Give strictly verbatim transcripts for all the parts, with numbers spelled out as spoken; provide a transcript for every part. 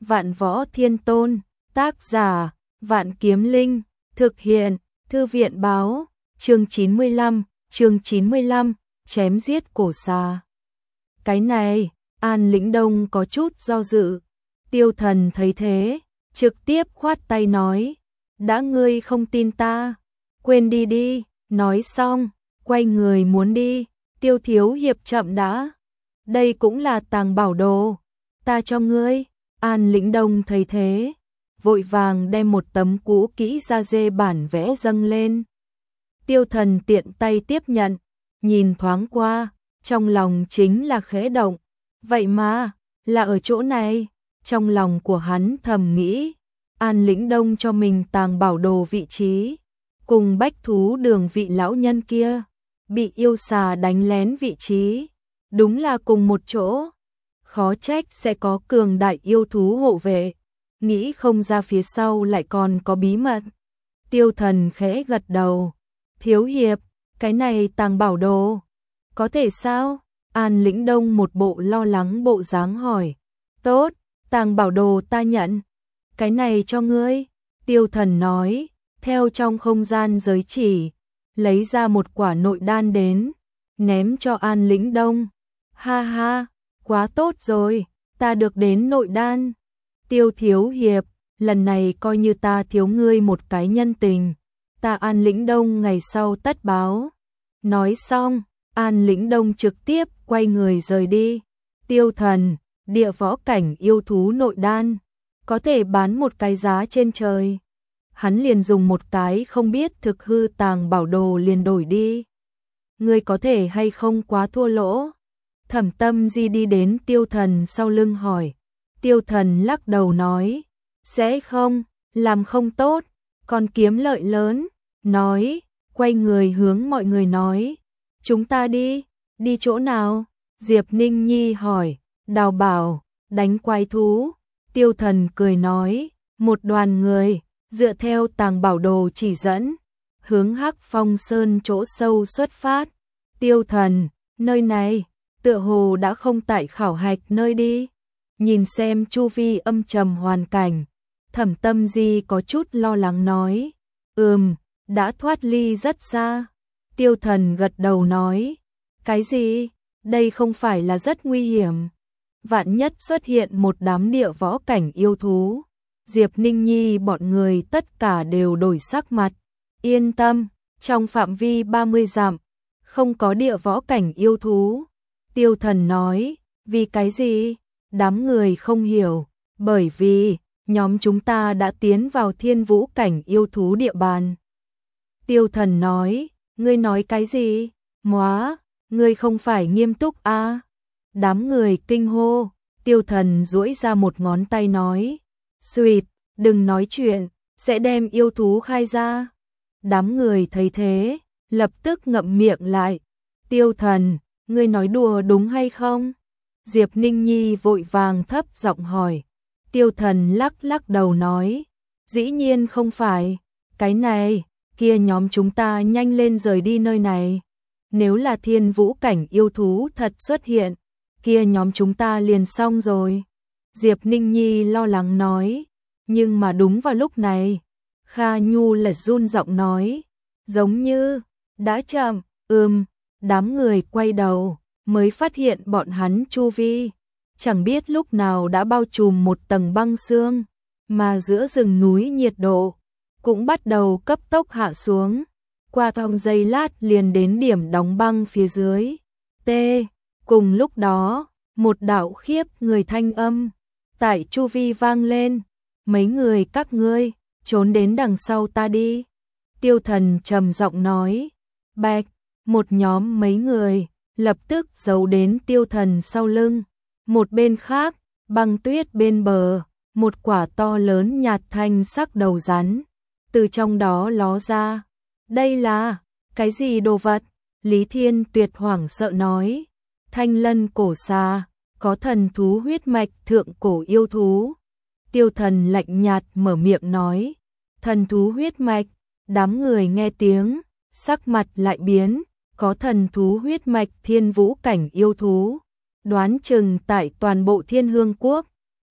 Vạn Võ Thiên Tôn, tác giả, Vạn Kiếm Linh, thực hiện, Thư viện báo, chương chín mươi lăm, chương chín mươi lăm, chém giết cổ xà. Cái này, An Lĩnh Đông có chút do dự. Tiêu Thần thấy thế, trực tiếp khoát tay nói, đã ngươi không tin ta, quên đi đi, nói xong, quay người muốn đi. Tiêu thiếu hiệp chậm đã, đây cũng là tàng bảo đồ, ta cho ngươi. An Lĩnh Đông thấy thế, vội vàng đem một tấm cũ kỹ da dê bản vẽ dâng lên. Tiêu Thần tiện tay tiếp nhận, nhìn thoáng qua, trong lòng chính là khẽ động, vậy mà, là ở chỗ này. Trong lòng của hắn thầm nghĩ, An Lĩnh Đông cho mình tàng bảo đồ vị trí, cùng Bách Thú Đường vị lão nhân kia bị yêu xà đánh lén vị trí, đúng là cùng một chỗ. Khó trách sẽ có cường đại yêu thú hộ vệ, nghĩ không ra phía sau lại còn có bí mật. Tiêu Thần khẽ gật đầu, thiếu hiệp, cái này tàng bảo đồ, có thể sao? An Lĩnh Đông một bộ lo lắng bộ dáng hỏi. Tốt, tàng bảo đồ ta nhận, cái này cho ngươi. Tiêu Thần nói, theo trong không gian giới chỉ, lấy ra một quả nội đan đến, ném cho An Lĩnh Đông. Ha ha, quá tốt rồi, ta được đến nội đan. Tiêu thiếu hiệp, lần này coi như ta thiếu ngươi một cái nhân tình, ta An Lĩnh Đông ngày sau tất báo. Nói xong, An Lĩnh Đông trực tiếp quay người rời đi. Tiêu Thần, địa võ cảnh yêu thú nội đan, có thể bán một cái giá trên trời. Hắn liền dùng một cái không biết thực hư tàng bảo đồ liền đổi đi. Ngươi có thể hay không quá thua lỗ? Thẩm Tâm Di đi đến Tiêu Thần sau lưng hỏi. Tiêu Thần lắc đầu nói, sẽ không, làm không tốt, còn kiếm lợi lớn. Nói, quay người hướng mọi người nói, chúng ta đi, đi chỗ nào? Diệp Ninh Nhi hỏi. Đào bảo, đánh quái thú. Tiêu Thần cười nói, một đoàn người, dựa theo tàng bảo đồ chỉ dẫn, hướng Hắc Phong Sơn chỗ sâu xuất phát. Tiêu Thần, nơi này, tựa hồ đã không tại khảo hạch nơi đi. Nhìn xem chu vi âm trầm hoàn cảnh, Thẩm Tâm Di có chút lo lắng nói, ừm, đã thoát ly rất xa. Tiêu Thần gật đầu nói, cái gì? Đây không phải là rất nguy hiểm. Vạn nhất xuất hiện một đám địa võ cảnh yêu thú. Diệp Ninh Nhi bọn người tất cả đều đổi sắc mặt. Yên tâm, trong phạm vi ba mươi dặm, không có địa võ cảnh yêu thú. Tiêu Thần nói, vì cái gì? Đám người không hiểu, bởi vì nhóm chúng ta đã tiến vào thiên vũ cảnh yêu thú địa bàn. Tiêu Thần nói, ngươi nói cái gì? Móa, ngươi không phải nghiêm túc à? Đám người kinh hô. Tiêu Thần duỗi ra một ngón tay nói, suýt, đừng nói chuyện, sẽ đem yêu thú khai ra. Đám người thấy thế, lập tức ngậm miệng lại. Tiêu Thần, ngươi nói đùa đúng hay không? Diệp Ninh Nhi vội vàng thấp giọng hỏi. Tiêu Thần lắc lắc đầu nói, dĩ nhiên không phải, cái này, kia nhóm chúng ta nhanh lên rời đi nơi này. Nếu là thiên vũ cảnh yêu thú thật xuất hiện, kia nhóm chúng ta liền xong rồi. Diệp Ninh Nhi lo lắng nói, nhưng mà đúng vào lúc này, Kha Nhu lật run giọng nói, giống như, đã chậm, ừm, đám người quay đầu, mới phát hiện bọn hắn chu vi, chẳng biết lúc nào đã bao trùm một tầng băng sương, mà giữa rừng núi nhiệt độ, cũng bắt đầu cấp tốc hạ xuống, qua trong giây lát liền đến điểm đóng băng phía dưới. T. Cùng lúc đó, một đạo khiếp người thanh âm tại chu vi vang lên, mấy người các ngươi, trốn đến đằng sau ta đi. Tiêu Thần trầm giọng nói, bạch, một nhóm mấy người, lập tức giấu đến Tiêu Thần sau lưng. Một bên khác, băng tuyết bên bờ, một quả to lớn nhạt thanh sắc đầu rắn, từ trong đó ló ra. Đây là, cái gì đồ vật? Lý Thiên Tuyệt hoảng sợ nói, thanh lân cổ xà, có thần thú huyết mạch thượng cổ yêu thú. Tiêu Thần lạnh nhạt mở miệng nói, thần thú huyết mạch. Đám người nghe tiếng, sắc mặt lại biến, có thần thú huyết mạch thiên vũ cảnh yêu thú. Đoán chừng tại toàn bộ Thiên Hương Quốc,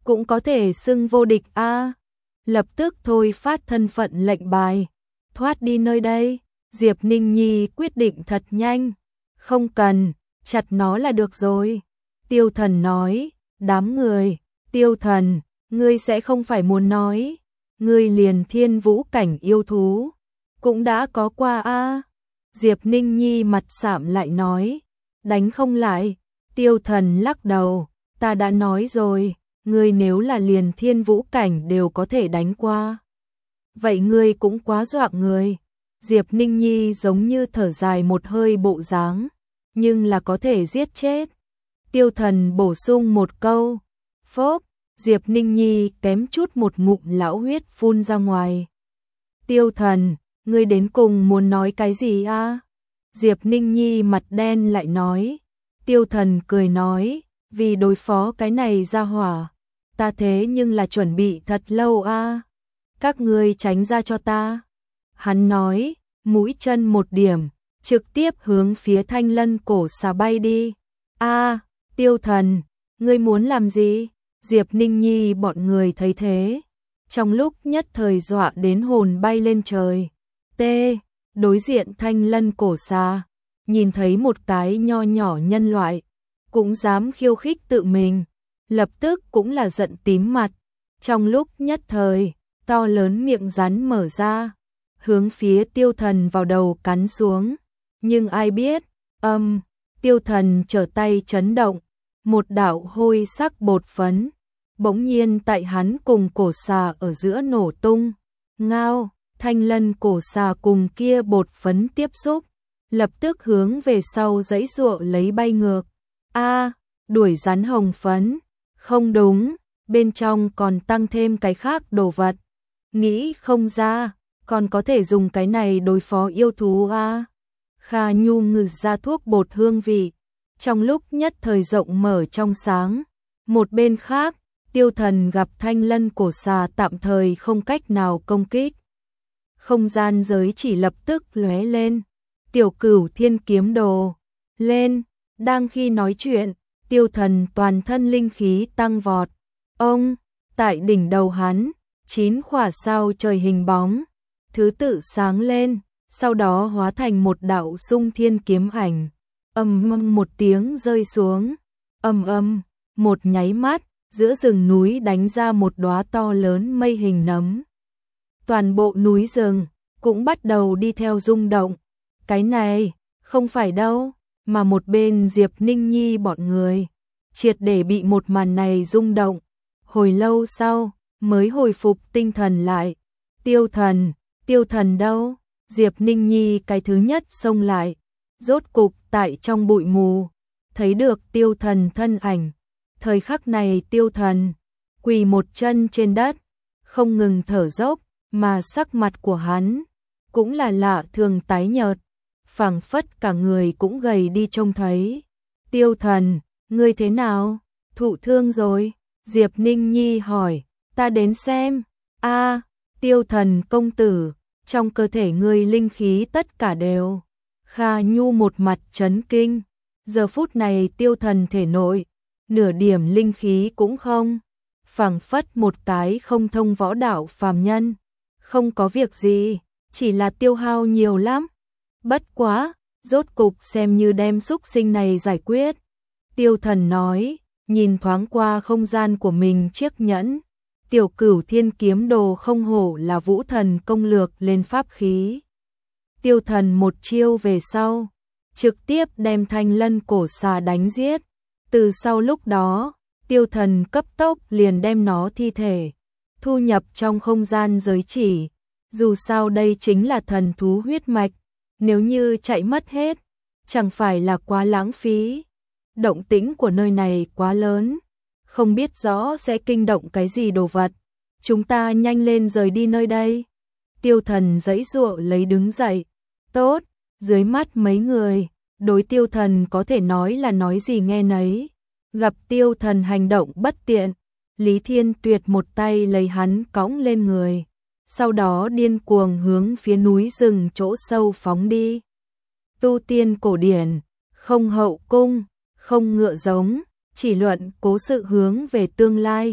cũng có thể xưng vô địch a. Lập tức thôi phát thân phận lệnh bài, thoát đi nơi đây. Diệp Ninh Nhi quyết định thật nhanh, không cần, chặt nó là được rồi. Tiêu Thần nói, đám người, Tiêu Thần, ngươi sẽ không phải muốn nói, ngươi liền thiên vũ cảnh yêu thú, cũng đã có qua a. Diệp Ninh Nhi mặt sạm lại nói, đánh không lại. Tiêu Thần lắc đầu, ta đã nói rồi, ngươi nếu là liền thiên vũ cảnh đều có thể đánh qua, vậy ngươi cũng quá dọa người. Diệp Ninh Nhi giống như thở dài một hơi bộ dáng, nhưng là có thể giết chết. Tiêu Thần bổ sung một câu, phốp, Diệp Ninh Nhi kém chút một ngụm lão huyết phun ra ngoài. Tiêu Thần, ngươi đến cùng muốn nói cái gì a? Diệp Ninh Nhi mặt đen lại nói. Tiêu Thần cười nói, vì đối phó cái này ra hỏa, ta thế nhưng là chuẩn bị thật lâu a. Các ngươi tránh ra cho ta. Hắn nói, mũi chân một điểm, trực tiếp hướng phía Thanh Lân cổ xà bay đi. A, Tiêu Thần, ngươi muốn làm gì? Diệp Ninh Nhi bọn người thấy thế, trong lúc nhất thời dọa đến hồn bay lên trời. T, đối diện Thanh Lân cổ xà, nhìn thấy một cái nho nhỏ nhân loại, cũng dám khiêu khích tự mình, lập tức cũng là giận tím mặt. Trong lúc nhất thời, to lớn miệng rắn mở ra, hướng phía Tiêu Thần vào đầu cắn xuống. Nhưng ai biết, âm, um, Tiêu Thần trở tay chấn động, một đạo hôi sắc bột phấn, bỗng nhiên tại hắn cùng cổ xà ở giữa nổ tung. Ngao, Thanh Lân cổ xà cùng kia bột phấn tiếp xúc, lập tức hướng về sau giãy giụa lấy bay ngược. A, đuổi rắn hồng phấn, không đúng, bên trong còn tăng thêm cái khác đồ vật. Nghĩ không ra, còn có thể dùng cái này đối phó yêu thú a. Kha Nhu ngừ ra thuốc bột hương vị, trong lúc nhất thời rộng mở trong sáng. Một bên khác, Tiêu Thần gặp Thanh Lân cổ xà tạm thời không cách nào công kích. Không gian giới chỉ lập tức lóe lên, Tiểu Cửu Thiên kiếm đồ lên, đang khi nói chuyện, Tiêu Thần toàn thân linh khí tăng vọt. Ông, tại đỉnh đầu hắn, chín khỏa sao trời hình bóng, thứ tự sáng lên, sau đó hóa thành một đạo xung thiên kiếm ảnh. Ầm ầm một tiếng rơi xuống, ầm ầm, một nháy mắt, giữa rừng núi đánh ra một đóa to lớn mây hình nấm. Toàn bộ núi rừng cũng bắt đầu đi theo rung động. Cái này, không phải đâu, mà một bên Diệp Ninh Nhi bọn người, triệt để bị một màn này rung động. Hồi lâu sau, mới hồi phục tinh thần lại. Tiêu Thần, Tiêu Thần đâu? Diệp Ninh Nhi cái thứ nhất xông lại, rốt cục tại trong bụi mù, thấy được Tiêu Thần thân ảnh. Thời khắc này Tiêu Thần quỳ một chân trên đất, không ngừng thở dốc, mà sắc mặt của hắn cũng là lạ thường tái nhợt, phảng phất cả người cũng gầy đi trông thấy. Tiêu Thần, ngươi thế nào? Thụ thương rồi? Diệp Ninh Nhi hỏi. Ta đến xem. A, Tiêu Thần công tử, trong cơ thể ngươi linh khí tất cả đều. Kha Nhu một mặt chấn kinh. Giờ phút này Tiêu Thần thể nội, nửa điểm linh khí cũng không, phảng phất một cái không thông võ đạo phàm nhân. Không có việc gì, chỉ là tiêu hao nhiều lắm. Bất quá, rốt cục xem như đem xúc sinh này giải quyết. Tiêu Thần nói, nhìn thoáng qua không gian của mình chiếc nhẫn. Tiểu Cửu Thiên kiếm đồ không hổ là vũ thần công lược lên pháp khí. Tiêu Thần một chiêu về sau, trực tiếp đem Thanh Lân cổ xà đánh giết. Từ sau lúc đó, Tiêu Thần cấp tốc liền đem nó thi thể thu nhập trong không gian giới chỉ. Dù sao đây chính là thần thú huyết mạch, nếu như chạy mất hết, chẳng phải là quá lãng phí. Động tĩnh của nơi này quá lớn, không biết rõ sẽ kinh động cái gì đồ vật. Chúng ta nhanh lên rời đi nơi đây. Tiêu Thần giãy giụa lấy đứng dậy. Tốt, dưới mắt mấy người, đối Tiêu Thần có thể nói là nói gì nghe nấy. Gặp Tiêu Thần hành động bất tiện, Lý Thiên Tuyệt một tay lấy hắn cõng lên người, sau đó điên cuồng hướng phía núi rừng chỗ sâu phóng đi. Tu tiên cổ điển, không hậu cung, không ngựa giống, chỉ luận cố sự hướng về tương lai.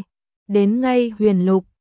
đến ngay huyền lục,